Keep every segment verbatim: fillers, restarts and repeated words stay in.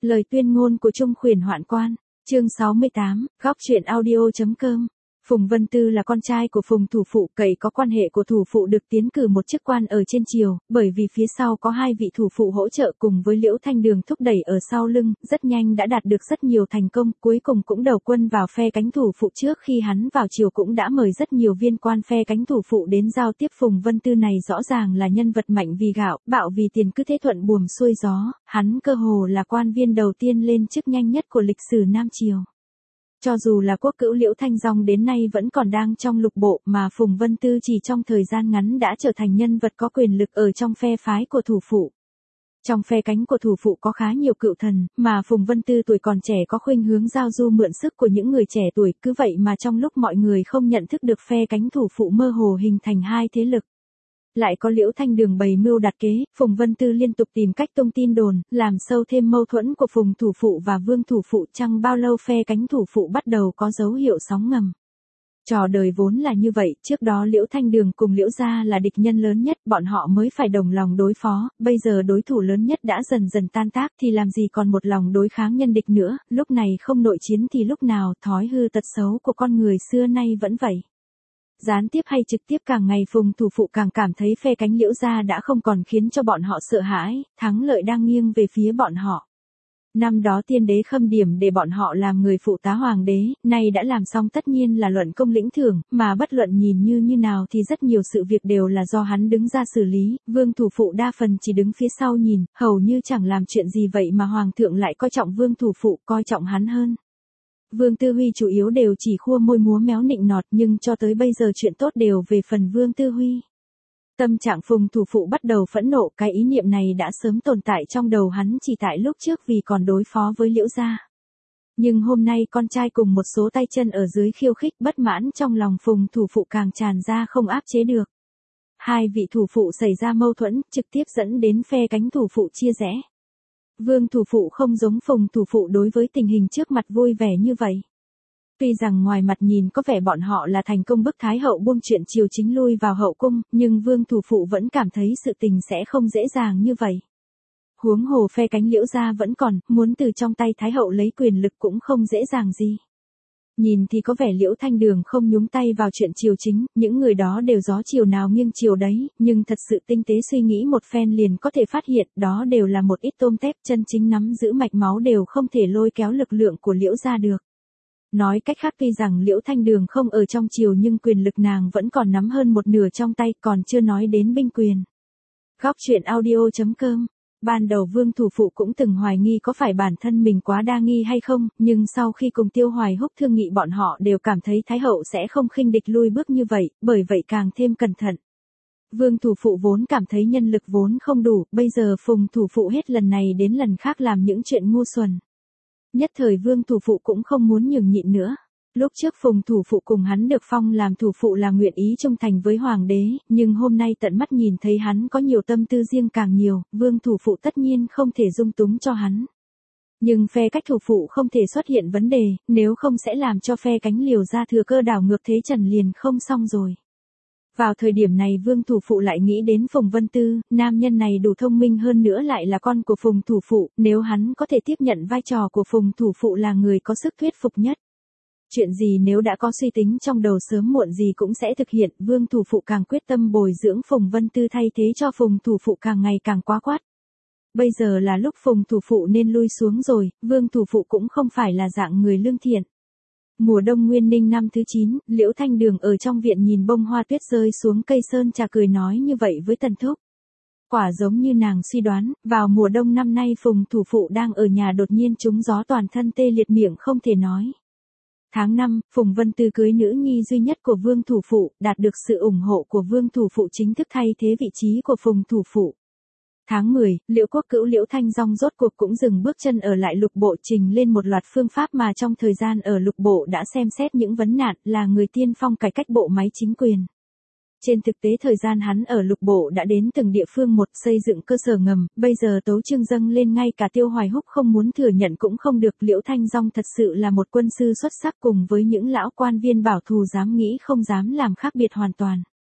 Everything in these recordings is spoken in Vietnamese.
Lời tuyên ngôn của Trung Khuyển Hoạn Quan, chương sáu mươi tám, góc truyện audio.com. Phùng Vân Tư là con trai của Phùng thủ phụ, cậy có quan hệ của thủ phụ được tiến cử một chức quan ở trên triều, bởi vì phía sau có hai vị thủ phụ hỗ trợ cùng với Liễu Thanh Đường thúc đẩy ở sau lưng, rất nhanh đã đạt được rất nhiều thành công, cuối cùng cũng đầu quân vào phe cánh thủ phụ. Trước khi hắn vào triều cũng đã mời rất nhiều viên quan phe cánh thủ phụ đến giao tiếp. Phùng Vân Tư này rõ ràng là nhân vật mạnh vì gạo, bạo vì tiền, cứ thế thuận buồm xuôi gió, hắn cơ hồ là quan viên đầu tiên lên chức nhanh nhất của lịch sử Nam Triều. Cho dù là quốc cữu Liễu Thanh Dong đến nay vẫn còn đang trong lục bộ, mà Phùng Vân Tư chỉ trong thời gian ngắn đã trở thành nhân vật có quyền lực ở trong phe phái của thủ phụ. Trong phe cánh của thủ phụ có khá nhiều cựu thần, mà Phùng Vân Tư tuổi còn trẻ có khuynh hướng giao du mượn sức của những người trẻ tuổi, cứ vậy mà trong lúc mọi người không nhận thức được, phe cánh thủ phụ mơ hồ hình thành hai thế lực. Lại có Liễu Thanh Đường bày mưu đặt kế, Phùng Vân Tư liên tục tìm cách tung tin đồn, làm sâu thêm mâu thuẫn của Phùng thủ phụ và Vương thủ phụ. Chẳng bao lâu phe cánh thủ phụ bắt đầu có dấu hiệu sóng ngầm. Trò đời vốn là như vậy, trước đó Liễu Thanh Đường cùng Liễu gia là địch nhân lớn nhất, bọn họ mới phải đồng lòng đối phó, bây giờ đối thủ lớn nhất đã dần dần tan tác thì làm gì còn một lòng đối kháng nhân địch nữa, lúc này không nội chiến thì lúc nào, thói hư tật xấu của con người xưa nay vẫn vậy. Gián tiếp hay trực tiếp, càng ngày Phùng thủ phụ càng cảm thấy phe cánh Liễu gia đã không còn khiến cho bọn họ sợ hãi, thắng lợi đang nghiêng về phía bọn họ. Năm đó tiên đế khâm điểm để bọn họ làm người phụ tá hoàng đế, nay đã làm xong tất nhiên là luận công lĩnh thưởng, mà bất luận nhìn như như nào thì rất nhiều sự việc đều là do hắn đứng ra xử lý, Vương thủ phụ đa phần chỉ đứng phía sau nhìn, hầu như chẳng làm chuyện gì, vậy mà hoàng thượng lại coi trọng Vương thủ phụ, coi trọng hắn hơn. Vương Tư Huy chủ yếu đều chỉ khua môi múa méo nịnh nọt, nhưng cho tới bây giờ chuyện tốt đều về phần Vương Tư Huy. Tâm trạng Phùng thủ phụ bắt đầu phẫn nộ, cái ý niệm này đã sớm tồn tại trong đầu hắn chỉ tại lúc trước vì còn đối phó với Liễu gia. Nhưng hôm nay con trai cùng một số tay chân ở dưới khiêu khích, bất mãn trong lòng Phùng thủ phụ càng tràn ra không áp chế được. Hai vị thủ phụ xảy ra mâu thuẫn, trực tiếp dẫn đến phe cánh thủ phụ chia rẽ. Vương thủ phụ không giống Phùng thủ phụ đối với tình hình trước mặt vui vẻ như vậy. Tuy rằng ngoài mặt nhìn có vẻ bọn họ là thành công bức Thái hậu buông chuyện triều chính lui vào hậu cung, nhưng Vương thủ phụ vẫn cảm thấy sự tình sẽ không dễ dàng như vậy. Huống hồ phe cánh Liễu gia vẫn còn, muốn từ trong tay Thái hậu lấy quyền lực cũng không dễ dàng gì. Nhìn thì có vẻ Liễu Thanh Đường không nhúng tay vào chuyện triều chính, những người đó đều gió chiều nào nghiêng chiều đấy, nhưng thật sự tinh tế suy nghĩ một phen liền có thể phát hiện, đó đều là một ít tôm tép, chân chính nắm giữ mạch máu đều không thể lôi kéo lực lượng của Liễu gia được. Nói cách khác, tuy rằng Liễu Thanh Đường không ở trong triều nhưng quyền lực nàng vẫn còn nắm hơn một nửa trong tay, còn chưa nói đến binh quyền. Góc truyện audio.com. Ban đầu Vương thủ phụ cũng từng hoài nghi có phải bản thân mình quá đa nghi hay không, nhưng sau khi cùng Tiêu Hoài Húc thương nghị bọn họ đều cảm thấy Thái hậu sẽ không khinh địch lui bước như vậy, bởi vậy càng thêm cẩn thận. Vương thủ phụ vốn cảm thấy nhân lực vốn không đủ, bây giờ Phùng thủ phụ hết lần này đến lần khác làm những chuyện ngu xuẩn. Nhất thời Vương thủ phụ cũng không muốn nhường nhịn nữa. Lúc trước Phùng thủ phụ cùng hắn được phong làm thủ phụ là nguyện ý trung thành với hoàng đế, nhưng hôm nay tận mắt nhìn thấy hắn có nhiều tâm tư riêng càng nhiều, Vương thủ phụ tất nhiên không thể dung túng cho hắn. Nhưng phe cách thủ phụ không thể xuất hiện vấn đề, nếu không sẽ làm cho phe cánh Liễu gia thừa cơ đảo ngược thế trần liền không xong rồi. Vào thời điểm này Vương thủ phụ lại nghĩ đến Phùng Vân Tư, nam nhân này đủ thông minh, hơn nữa lại là con của Phùng thủ phụ, nếu hắn có thể tiếp nhận vai trò của Phùng thủ phụ là người có sức thuyết phục nhất. Chuyện gì nếu đã có suy tính trong đầu sớm muộn gì cũng sẽ thực hiện, Vương thủ phụ càng quyết tâm bồi dưỡng Phùng Vân Tư thay thế cho Phùng thủ phụ càng ngày càng quá quát. Bây giờ là lúc Phùng thủ phụ nên lui xuống rồi, Vương thủ phụ cũng không phải là dạng người lương thiện. Mùa đông Nguyên Ninh năm thứ chín, Liễu Thanh Đường ở trong viện nhìn bông hoa tuyết rơi xuống cây sơn trà cười nói như vậy với Tần Thúc. Quả giống như nàng suy đoán, vào mùa đông năm nay Phùng thủ phụ đang ở nhà đột nhiên trúng gió toàn thân tê liệt, miệng không thể nói. Tháng năm, Phùng Vân Tư cưới nữ nhi duy nhất của Vương thủ phụ, đạt được sự ủng hộ của Vương thủ phụ chính thức thay thế vị trí của Phùng thủ phụ. Tháng mười, Liễu quốc cữu Liễu Thanh Dong rốt cuộc cũng dừng bước chân ở lại lục bộ, trình lên một loạt phương pháp mà trong thời gian ở lục bộ đã xem xét những vấn nạn, là người tiên phong cải cách bộ máy chính quyền. Trên thực tế thời gian hắn ở lục bộ đã đến từng địa phương một, xây dựng cơ sở ngầm, bây giờ tấu chương dâng lên ngay cả Tiêu Hoài Húc không muốn thừa nhận cũng không được. Liễu Thanh Dong thật sự là một quân sư xuất sắc, cùng với những lão quan viên bảo thù dám nghĩ không dám làm khác biệt hoàn toàn.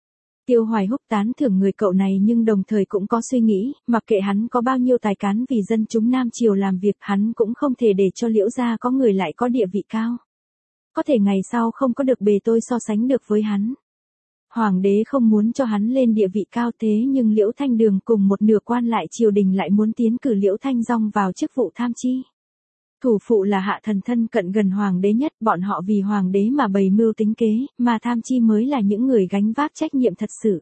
Tiêu Hoài Húc tán thưởng người cậu này nhưng đồng thời cũng có suy nghĩ, mặc kệ hắn có bao nhiêu tài cán vì dân chúng Nam Triều làm việc, hắn cũng không thể để cho Liễu gia có người lại có địa vị cao. Có thể ngày sau không có được bề tôi so sánh được với hắn. Hoàng đế không muốn cho hắn lên địa vị cao thế nhưng Liễu Thanh Đường cùng một nửa quan lại triều đình lại muốn tiến cử Liễu Thanh Dong vào chức vụ tham chi. Thủ phụ là hạ thần thân cận gần hoàng đế nhất, bọn họ vì hoàng đế mà bày mưu tính kế, mà tham chi mới là những người gánh vác trách nhiệm thật sự.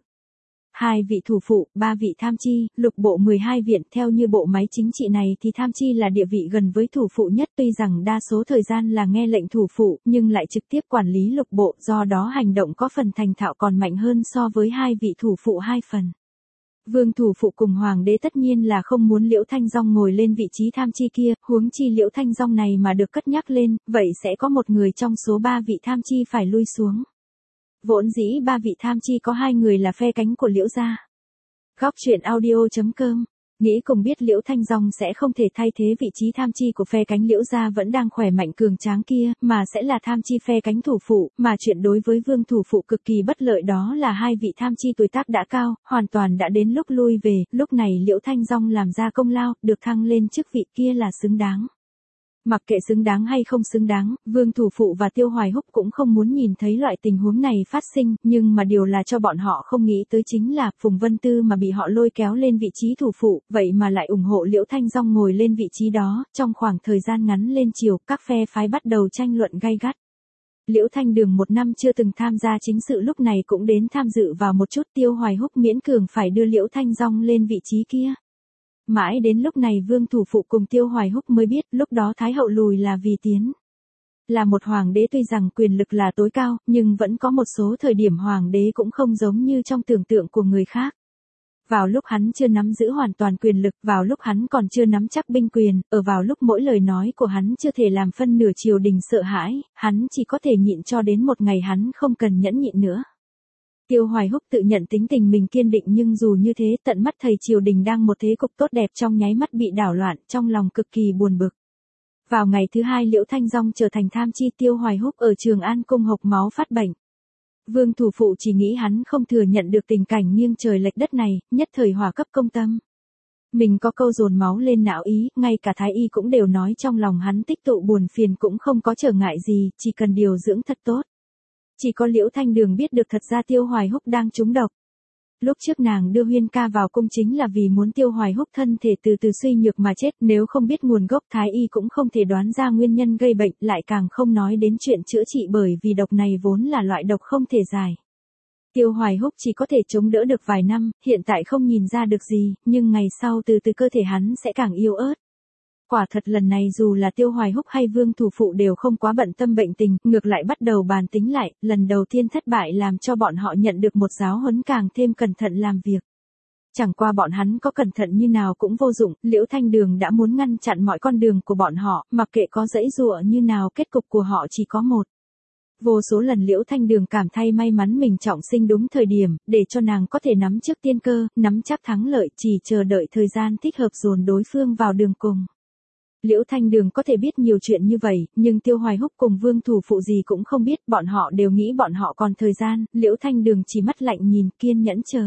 Hai vị thủ phụ, ba vị tham chi, lục bộ mười hai viện, theo như bộ máy chính trị này thì tham chi là địa vị gần với thủ phụ nhất, tuy rằng đa số thời gian là nghe lệnh thủ phụ, nhưng lại trực tiếp quản lý lục bộ, do đó hành động có phần thành thạo còn mạnh hơn so với hai vị thủ phụ hai phần. Vương thủ phụ cùng hoàng đế tất nhiên là không muốn Liễu Thanh Dong ngồi lên vị trí tham chi kia, huống chi Liễu Thanh Dong này mà được cất nhắc lên, vậy sẽ có một người trong số ba vị tham chi phải lui xuống. Vốn dĩ ba vị tham chi có hai người là phe cánh của Liễu gia. Góc truyện audio chấm com nghĩ cùng biết Liễu Thanh Dong sẽ không thể thay thế vị trí tham chi của phe cánh Liễu gia vẫn đang khỏe mạnh cường tráng kia, mà sẽ là tham chi phe cánh thủ phụ, mà chuyện đối với Vương thủ phụ cực kỳ bất lợi đó là hai vị tham chi tuổi tác đã cao, hoàn toàn đã đến lúc lui về, lúc này Liễu Thanh Dong làm ra công lao, được thăng lên chức vị kia là xứng đáng. Mặc kệ xứng đáng hay không xứng đáng, Vương thủ phụ và Tiêu Hoài Húc cũng không muốn nhìn thấy loại tình huống này phát sinh, nhưng mà điều là cho bọn họ không nghĩ tới chính là Phùng Vân Tư mà bị họ lôi kéo lên vị trí thủ phụ, vậy mà lại ủng hộ Liễu Thanh Dong ngồi lên vị trí đó, trong khoảng thời gian ngắn lên chiều, các phe phái bắt đầu tranh luận gay gắt. Liễu Thanh Đường một năm chưa từng tham gia chính sự lúc này cũng đến tham dự vào một chút, Tiêu Hoài Húc miễn cường phải đưa Liễu Thanh Dong lên vị trí kia. Mãi đến lúc này Vương thủ phụ cùng Tiêu Hoài Húc mới biết, lúc đó Thái hậu lùi là vì tiến. Là một hoàng đế tuy rằng quyền lực là tối cao, nhưng vẫn có một số thời điểm hoàng đế cũng không giống như trong tưởng tượng của người khác. Vào lúc hắn chưa nắm giữ hoàn toàn quyền lực, vào lúc hắn còn chưa nắm chắc binh quyền, ở vào lúc mỗi lời nói của hắn chưa thể làm phân nửa triều đình sợ hãi, hắn chỉ có thể nhịn cho đến một ngày hắn không cần nhẫn nhịn nữa. Tiêu Hoài Húc tự nhận tính tình mình kiên định nhưng dù như thế tận mắt thầy triều đình đang một thế cục tốt đẹp trong nháy mắt bị đảo loạn, trong lòng cực kỳ buồn bực. Vào ngày thứ hai Liễu Thanh Dong trở thành tham chi, Tiêu Hoài Húc ở Trường An cung hộc máu phát bệnh. Vương thủ phụ chỉ nghĩ hắn không thừa nhận được tình cảnh nghiêng trời lệch đất này, nhất thời hỏa cấp công tâm. Mình có câu dồn máu lên não ý, ngay cả thái y cũng đều nói trong lòng hắn tích tụ buồn phiền cũng không có trở ngại gì, chỉ cần điều dưỡng thật tốt. Chỉ có Liễu Thanh Đường biết được thật ra Tiêu Hoài Húc đang trúng độc. Lúc trước nàng đưa Huyên ca vào cung chính là vì muốn Tiêu Hoài Húc thân thể từ từ suy nhược mà chết, nếu không biết nguồn gốc thái y cũng không thể đoán ra nguyên nhân gây bệnh, lại càng không nói đến chuyện chữa trị bởi vì độc này vốn là loại độc không thể giải. Tiêu Hoài Húc chỉ có thể chống đỡ được vài năm, hiện tại không nhìn ra được gì, nhưng ngày sau từ từ cơ thể hắn sẽ càng yếu ớt. Quả thật lần này dù là Tiêu Hoài Húc hay Vương thủ phụ đều không quá bận tâm bệnh tình, ngược lại bắt đầu bàn tính lại, lần đầu tiên thất bại làm cho bọn họ nhận được một giáo huấn càng thêm cẩn thận làm việc. Chẳng qua bọn hắn có cẩn thận như nào cũng vô dụng, Liễu Thanh Đường đã muốn ngăn chặn mọi con đường của bọn họ, mặc kệ có dãy dụa như nào kết cục của họ chỉ có một. Vô số lần Liễu Thanh Đường cảm thấy may mắn mình trọng sinh đúng thời điểm, để cho nàng có thể nắm trước tiên cơ, nắm chắc thắng lợi, chỉ chờ đợi thời gian thích hợp dồn đối phương vào đường cùng. Liễu Thanh Đường có thể biết nhiều chuyện như vậy, nhưng Tiêu Hoài Húc cùng Vương thủ phụ gì cũng không biết, bọn họ đều nghĩ bọn họ còn thời gian, Liễu Thanh Đường chỉ mắt lạnh nhìn, kiên nhẫn chờ.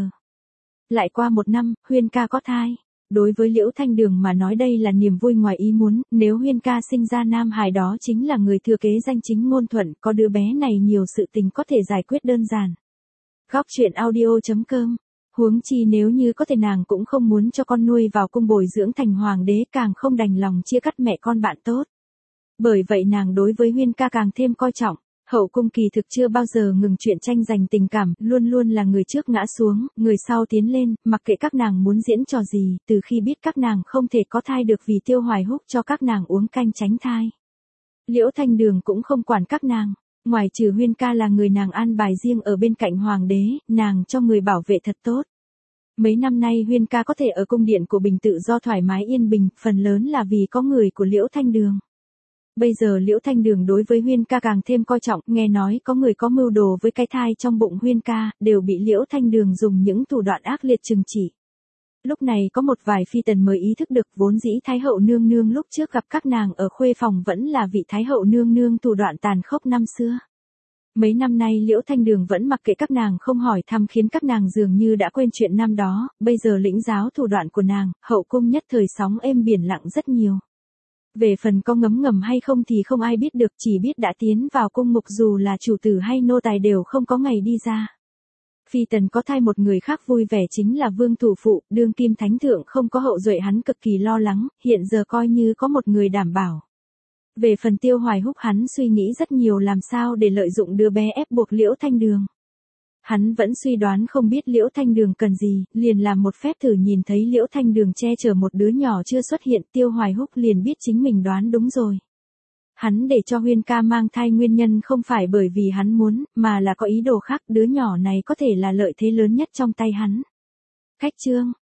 Lại qua một năm, Huyên ca có thai. Đối với Liễu Thanh Đường mà nói đây là niềm vui ngoài ý muốn, nếu Huyên ca sinh ra nam hài đó chính là người thừa kế danh chính ngôn thuận, có đứa bé này nhiều sự tình có thể giải quyết đơn giản. Góc truyện audio chấm com Huống chi nếu như có thể nàng cũng không muốn cho con nuôi vào cung bồi dưỡng thành hoàng đế, càng không đành lòng chia cắt mẹ con bạn tốt. Bởi vậy nàng đối với Huyên ca càng thêm coi trọng. Hậu cung kỳ thực chưa bao giờ ngừng chuyện tranh giành tình cảm, luôn luôn là người trước ngã xuống, người sau tiến lên, mặc kệ các nàng muốn diễn trò gì, từ khi biết các nàng không thể có thai được vì Tiêu Hoài Húc cho các nàng uống canh tránh thai. Liễu Thanh Đường cũng không quản các nàng. Ngoài trừ Huyên ca là người nàng an bài riêng ở bên cạnh hoàng đế, nàng cho người bảo vệ thật tốt. Mấy năm nay Huyên ca có thể ở cung điện của Bình tự do thoải mái yên bình, phần lớn là vì có người của Liễu Thanh Đường. Bây giờ Liễu Thanh Đường đối với Huyên ca càng thêm coi trọng, nghe nói có người có mưu đồ với cái thai trong bụng Huyên ca, đều bị Liễu Thanh Đường dùng những thủ đoạn ác liệt trừng trị. Lúc này có một vài phi tần mới ý thức được vốn dĩ Thái hậu nương nương lúc trước gặp các nàng ở khuê phòng vẫn là vị Thái hậu nương nương thủ đoạn tàn khốc năm xưa. Mấy năm nay Liễu Thanh Đường vẫn mặc kệ các nàng không hỏi thăm khiến các nàng dường như đã quên chuyện năm đó, bây giờ lĩnh giáo thủ đoạn của nàng, hậu cung nhất thời sóng êm biển lặng rất nhiều. Về phần có ngấm ngầm hay không thì không ai biết được, chỉ biết đã tiến vào cung mục dù là chủ tử hay nô tài đều không có ngày đi ra. Phi tần có thai một người khác vui vẻ chính là Vương Thủ Phụ, đương kim thánh thượng không có hậu duệ hắn cực kỳ lo lắng, hiện giờ coi như có một người đảm bảo. Về phần Tiêu Hoài Húc hắn suy nghĩ rất nhiều làm sao để lợi dụng đứa bé ép buộc Liễu Thanh Đường. Hắn vẫn suy đoán không biết Liễu Thanh Đường cần gì, liền làm một phép thử nhìn thấy Liễu Thanh Đường che chở một đứa nhỏ chưa xuất hiện, Tiêu Hoài Húc liền biết chính mình đoán đúng rồi. Hắn để cho Huyên ca mang thai nguyên nhân không phải bởi vì hắn muốn, mà là có ý đồ khác, đứa nhỏ này có thể là lợi thế lớn nhất trong tay hắn. Khách trương,